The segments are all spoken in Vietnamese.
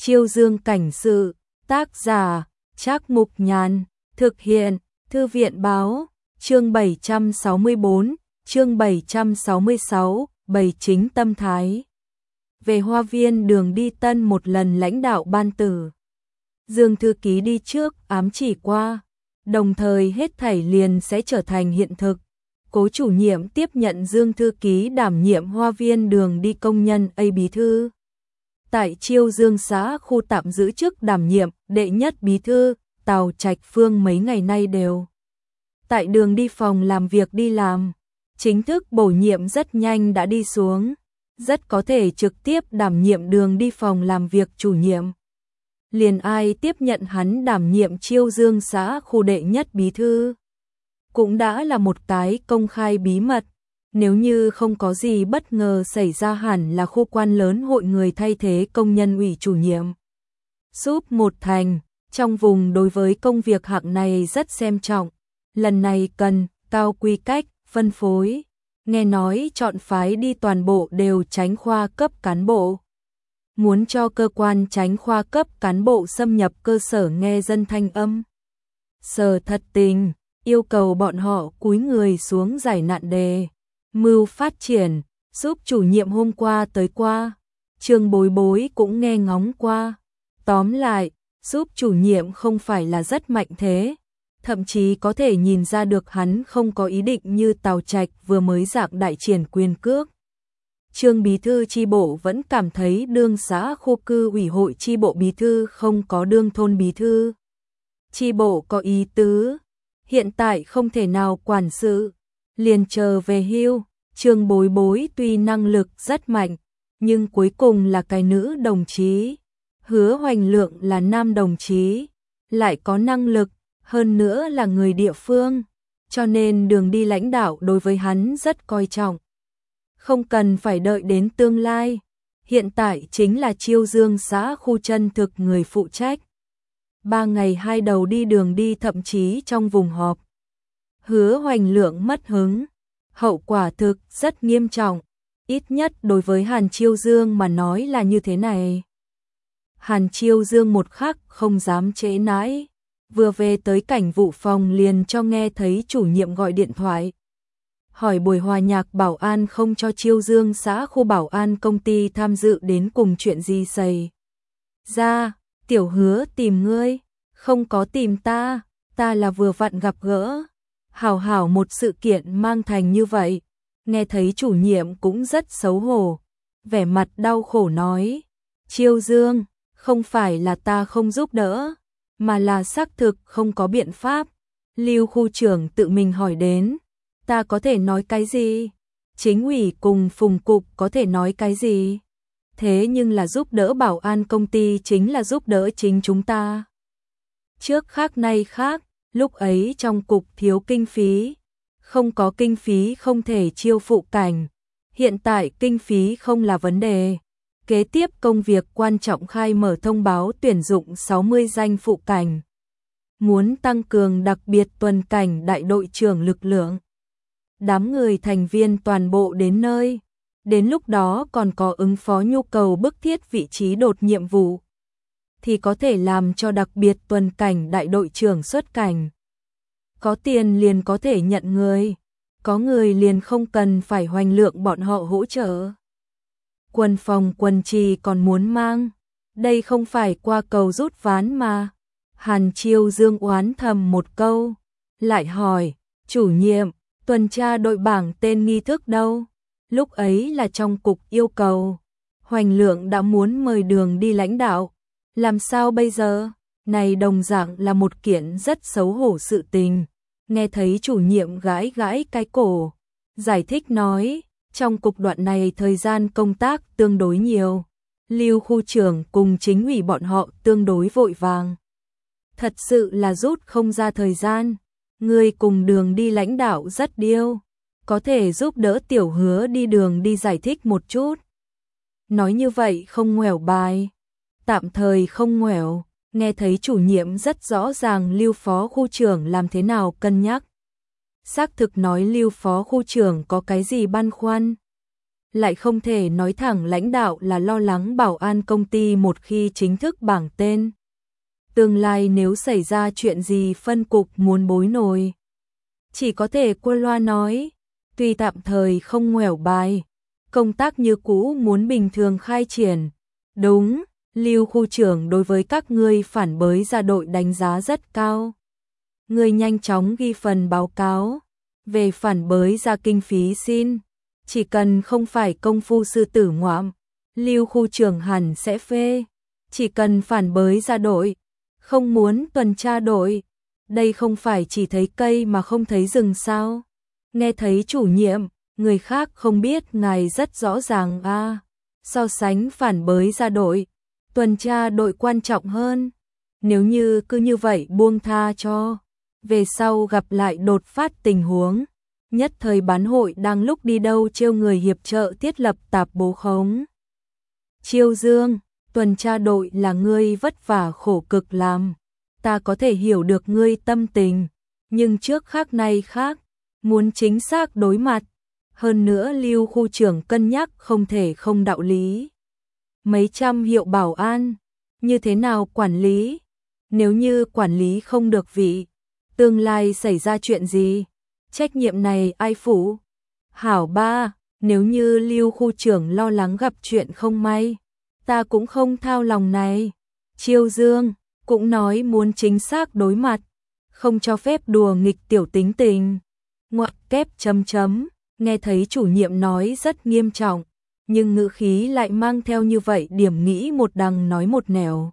Chiêu Dương cảnh sự, tác giả, Trác Mục Nhàn, thực hiện, Thư viện báo, chương 764, chương 766, bày chính tâm thái. Về hoa viên Đường Đi Tân một lần lãnh đạo ban tử. Dương thư ký đi trước ám chỉ qua, đồng thời hết thảy liền sẽ trở thành hiện thực. Cố chủ nhiệm tiếp nhận Dương thư ký đảm nhiệm hoa viên Đường Đi công nhân A bí thư. Tại Chiêu Dương xã khu tạm giữ chức đảm nhiệm đệ nhất bí thư, Tào Trạch Phương mấy ngày nay đều tại Đường Đi phòng làm việc đi làm. Chính thức bổ nhiệm rất nhanh đã đi xuống, rất có thể trực tiếp đảm nhiệm Đường Đi phòng làm việc chủ nhiệm. Liền ai tiếp nhận hắn đảm nhiệm Chiêu Dương xã khu đệ nhất bí thư cũng đã là một cái công khai bí mật. Nếu như không có gì bất ngờ xảy ra hẳn là khu quan lớn hội người thay thế công nhân ủy chủ nhiệm. Súp một thành, trong vùng đối với công việc hạng này rất xem trọng. Lần này cần cao quy cách, phân phối. Nghe nói chọn phái đi toàn bộ đều tránh khoa cấp cán bộ. Muốn cho cơ quan tránh khoa cấp cán bộ xâm nhập cơ sở nghe dân thanh âm. Sở thật tình, yêu cầu bọn họ cúi người xuống giải nạn đề. Mưu phát triển, giúp chủ nhiệm hôm qua tới qua. Trương Bối Bối cũng nghe ngóng qua. Tóm lại, giúp chủ nhiệm không phải là rất mạnh thế. Thậm chí có thể nhìn ra được hắn không có ý định như Tào Trạch vừa mới dạng đại triển quyền cước. Trương bí thư chi bộ vẫn cảm thấy đương xã khu cư ủy hội chi bộ bí thư không có đương thôn bí thư chi bộ có ý tứ. Hiện tại không thể nào quản sự, liền chờ về hưu. Trương Bối Bối tuy năng lực rất mạnh, nhưng cuối cùng là cái nữ đồng chí. Hứa Hoành Lượng là nam đồng chí, lại có năng lực, hơn nữa là người địa phương, cho nên Đường Đi lãnh đạo đối với hắn rất coi trọng. Không cần phải đợi đến tương lai, hiện tại chính là Chiêu Dương xã khu chân thực người phụ trách. 3 ngày 2 đầu đi Đường Đi, thậm chí trong vùng họp. Hứa Hoành Lượng mất hứng, hậu quả thực rất nghiêm trọng, ít nhất đối với Hàn Chiêu Dương mà nói là như thế này. Hàn Chiêu Dương một khắc không dám trễ nãi, vừa về tới cảnh vụ phòng liền cho nghe thấy chủ nhiệm gọi điện thoại. Hỏi buổi hòa nhạc bảo an không cho Chiêu Dương xã khu bảo an công ty tham dự đến cùng chuyện gì xảy ra. Tiểu Hứa tìm ngươi, không có tìm ta, ta là vừa vặn gặp gỡ. Hảo hảo một sự kiện mang thành như vậy. Nghe thấy chủ nhiệm cũng rất xấu hổ, vẻ mặt đau khổ nói. Chiêu Dương, không phải là ta không giúp đỡ, mà là xác thực không có biện pháp. Lưu khu trưởng tự mình hỏi đến, ta có thể nói cái gì? Chính ủy cùng phùng cục có thể nói cái gì? Thế nhưng là giúp đỡ bảo an công ty chính là giúp đỡ chính chúng ta. Trước khác nay khác, lúc ấy trong cục thiếu kinh phí, không có kinh phí không thể chiêu phụ cảnh. Hiện tại kinh phí không là vấn đề. Kế tiếp công việc quan trọng khai mở thông báo tuyển dụng 60 danh phụ cảnh. Muốn tăng cường đặc biệt tuần cảnh đại đội trưởng lực lượng. Đám người thành viên toàn bộ đến nơi. Đến lúc đó còn có ứng phó nhu cầu bức thiết vị trí đột nhiệm vụ. Thì có thể làm cho đặc biệt tuần cảnh đại đội trưởng xuất cảnh. Có tiền liền có thể nhận người. Có người liền không cần phải Hoành Lượng bọn họ hỗ trợ. Quân phòng quân trì còn muốn mang. Đây không phải qua cầu rút ván mà. Hàn Chiêu Dương oán thầm một câu. Lại hỏi, chủ nhiệm, tuần tra đội bảng tên nghi thức đâu? Lúc ấy là trong cục yêu cầu. Hoành Lượng đã muốn mời Đường Đi lãnh đạo. Làm sao bây giờ? Này đồng dạng là một kiện rất xấu hổ sự tình. Nghe thấy chủ nhiệm gãi gãi cái cổ. Giải thích nói, trong cục đoạn này thời gian công tác tương đối nhiều. Lưu khu trưởng cùng chính ủy bọn họ tương đối vội vàng. Thật sự là rút không ra thời gian. Người cùng Đường Đi lãnh đạo rất điêu. Có thể giúp đỡ Tiểu Hứa đi Đường Đi giải thích một chút. Nói như vậy không ngoẻo bài. Tạm thời không ngoẻo. Nghe thấy chủ nhiệm rất rõ ràng Lưu phó khu trưởng làm thế nào cân nhắc. Xác thực nói Lưu phó khu trưởng có cái gì băn khoăn. lại không thể nói thẳng lãnh đạo là lo lắng bảo an công ty một khi chính thức bảng tên. Tương lai nếu xảy ra chuyện gì phân cục muốn bối nổi. Chỉ có thể qua loa nói, tuy tạm thời không nguẻo bài, công tác như cũ muốn bình thường khai triển. Đúng, Lưu khu trưởng đối với các ngươi phản bới ra đội đánh giá rất cao. Ngươi nhanh chóng ghi phần báo cáo về phản bới ra kinh phí xin, chỉ cần không phải công phu sư tử ngoạm, Lưu khu trưởng hẳn sẽ phê. Chỉ cần phản bới ra đội, không muốn tuần tra đội, đây không phải chỉ thấy cây mà không thấy rừng sao? Nghe thấy chủ nhiệm, người khác không biết ngài rất rõ ràng a. So sánh phản bới ra đội, tuần tra đội quan trọng hơn. Nếu như cứ như vậy buông tha cho, về sau gặp lại đột phát tình huống, nhất thời bán hội đang lúc đi đâu trêu người hiệp trợ thiết lập tạp bố khống. Chiêu Dương, tuần tra đội là ngươi vất vả khổ cực làm, ta có thể hiểu được ngươi tâm tình, nhưng trước khác nay khác, muốn chính xác đối mặt. Hơn nữa Lưu khu trưởng cân nhắc không thể không đạo lý. Mấy trăm hiệu bảo an, như thế nào quản lý? Nếu như quản lý không được vị, tương lai xảy ra chuyện gì? Trách nhiệm này ai phụ? Hảo ba, nếu như Lưu khu trưởng lo lắng gặp chuyện không may, ta cũng không thao lòng này. Chiêu Dương cũng nói muốn chính xác đối mặt, không cho phép đùa nghịch tiểu tính tình. Ngoặc kép chấm chấm, nghe thấy chủ nhiệm nói rất nghiêm trọng, nhưng ngữ khí lại mang theo như vậy điểm nghĩ một đằng nói một nẻo.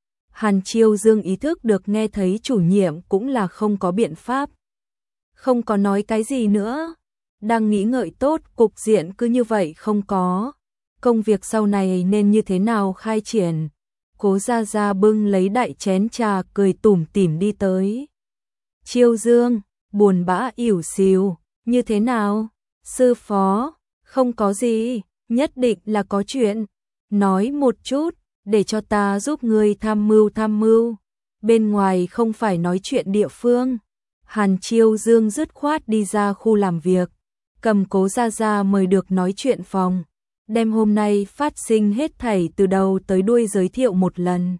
Hàn Chiêu Dương ý thức được nghe thấy chủ nhiệm cũng là không có biện pháp. Không có nói cái gì nữa, đang nghĩ ngợi tốt cục diện cứ như vậy không có. Công việc sau này nên như thế nào khai triển. Cố Gia Gia bưng lấy đại chén trà cười tủm tỉm đi tới. Chiêu Dương, buồn bã ỉu xìu, như thế nào? Sư phó, không có gì, nhất định là có chuyện. Nói một chút, để cho ta giúp ngươi tham mưu. Bên ngoài không phải nói chuyện địa phương. Hàn Chiêu Dương dứt khoát đi ra khu làm việc, cầm Cố Gia Gia mời được nói chuyện phòng, đem hôm nay phát sinh hết thảy từ đầu tới đuôi giới thiệu một lần.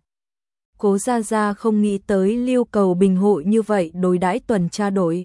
Cố Gia Gia không nghĩ tới Lưu Cầu Bình hội như vậy đối đãi tuần tra đội.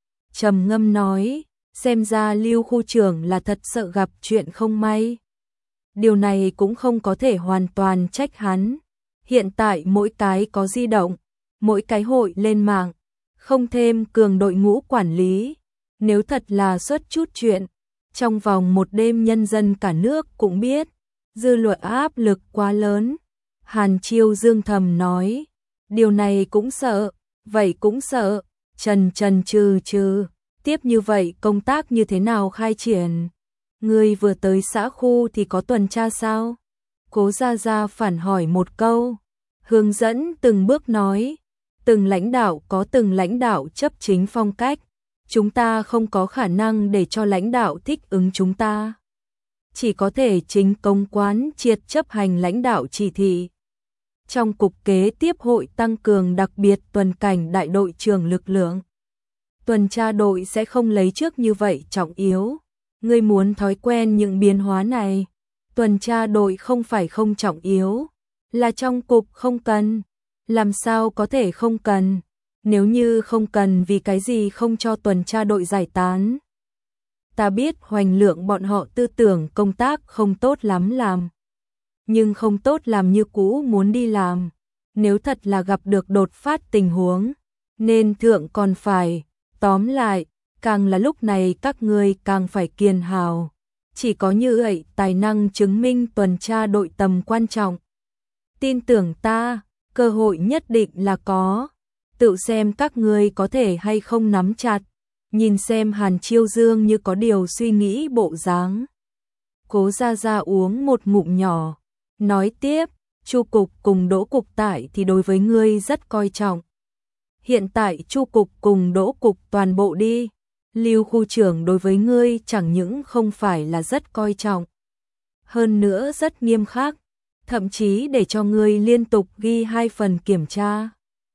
Trầm ngâm nói, xem ra Lưu khu trưởng là thật sợ gặp chuyện không may. Điều này cũng không có thể hoàn toàn trách hắn. Hiện tại mỗi cái có di động, mỗi cái hội lên mạng, không thêm cường đội ngũ quản lý. Nếu thật là xuất chút chuyện, trong vòng một đêm nhân dân cả nước cũng biết, dư luận áp lực quá lớn. Hàn Chiêu Dương thầm nói, điều này cũng sợ, vậy cũng sợ, trần trừ, tiếp như vậy công tác như thế nào khai triển? Ngươi vừa tới xã khu thì có tuần tra sao? Cố Gia Gia phản hỏi một câu, hướng dẫn từng bước nói, từng lãnh đạo có từng lãnh đạo chấp chính phong cách, chúng ta không có khả năng để cho lãnh đạo thích ứng chúng ta. Chỉ có thể chính công quán triệt chấp hành lãnh đạo chỉ thị. Trong cục kế tiếp hội tăng cường đặc biệt tuần cảnh đại đội trưởng lực lượng. Tuần tra đội sẽ không lấy trước như vậy trọng yếu. Ngươi muốn thói quen những biến hóa này. Tuần tra đội không phải không trọng yếu, là trong cục không cần. Làm sao có thể không cần? Nếu như không cần vì cái gì không cho tuần tra đội giải tán? Ta biết hoành lượng bọn họ tư tưởng công tác không tốt lắm làm. Nhưng không tốt làm như cũ muốn đi làm. Nếu thật là gặp được đột phát tình huống, nên thượng còn phải. Tóm lại, càng là lúc này các ngươi càng phải kiên hào. Chỉ có như vậy tài năng chứng minh tuần tra đội tầm quan trọng. Tin tưởng ta, cơ hội nhất định là có. Tự xem các ngươi có thể hay không nắm chặt. Nhìn xem Hàn Chiêu Dương như có điều suy nghĩ bộ dáng. Cố Gia Gia uống một ngụm nhỏ, nói tiếp, Chu cục cùng Đỗ cục tại thì đối với ngươi rất coi trọng. Hiện tại Chu cục cùng Đỗ cục toàn bộ đi, Lưu khu trưởng đối với ngươi chẳng những không phải là rất coi trọng, hơn nữa rất nghiêm khắc, thậm chí để cho ngươi liên tục ghi 2 phần kiểm tra.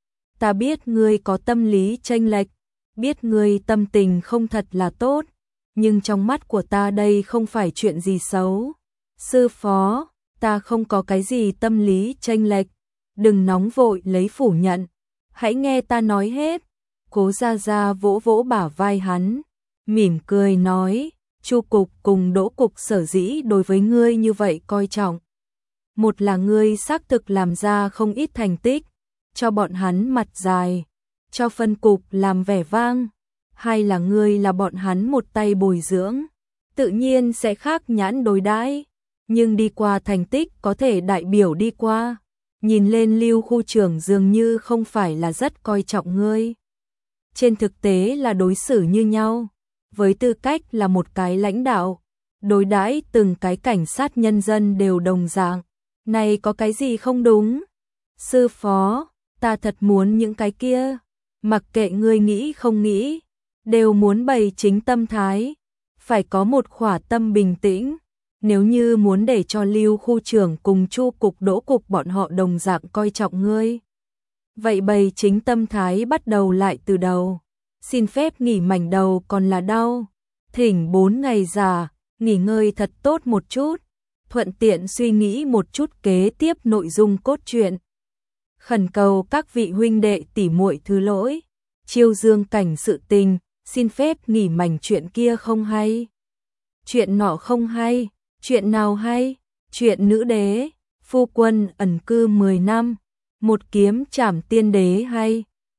Ta biết ngươi có tâm lý chênh lệch, biết ngươi tâm tình không thật là tốt, nhưng trong mắt của ta đây không phải chuyện gì xấu. Sư phó, ta không có cái gì tâm lý chênh lệch, đừng nóng vội lấy phủ nhận, hãy nghe ta nói hết. Cố Gia Gia vỗ vỗ bả vai hắn, mỉm cười nói, Chu cục cùng Đỗ cục sở dĩ đối với ngươi như vậy coi trọng. Một là ngươi xác thực làm ra không ít thành tích, cho bọn hắn mặt dài, cho phân cục làm vẻ vang. Hai là ngươi là bọn hắn một tay bồi dưỡng, tự nhiên sẽ khác nhãn đối đãi, nhưng đi qua thành tích có thể đại biểu đi qua. Nhìn lên Lưu khu trưởng dường như không phải là rất coi trọng ngươi. Trên thực tế là đối xử như nhau, với tư cách là một cái lãnh đạo, đối đãi từng cái cảnh sát nhân dân đều đồng dạng. Này có cái gì không đúng? Sư phó, ta thật muốn những cái kia, mặc kệ ngươi nghĩ không nghĩ, đều muốn bày chính tâm thái, phải có một khỏa tâm bình tĩnh. Nếu như muốn để cho Lưu khu trưởng cùng Chu cục Đỗ cục bọn họ đồng dạng coi trọng ngươi, vậy bày chính tâm thái bắt đầu lại từ đầu. Xin phép nghỉ mảnh đầu còn là đau, thỉnh 4 ngày giả, nghỉ ngơi thật tốt một chút, thuận tiện suy nghĩ một chút kế tiếp nội dung cốt truyện. Khẩn cầu các vị huynh đệ tỷ muội thứ lỗi, chiêu dương cảnh sự tình, xin phép nghỉ mảnh chuyện kia không hay. Chuyện nọ không hay, chuyện nào hay? Chuyện nữ đế, phu quân ẩn cư 10 năm, một kiếm trảm tiên đế hay.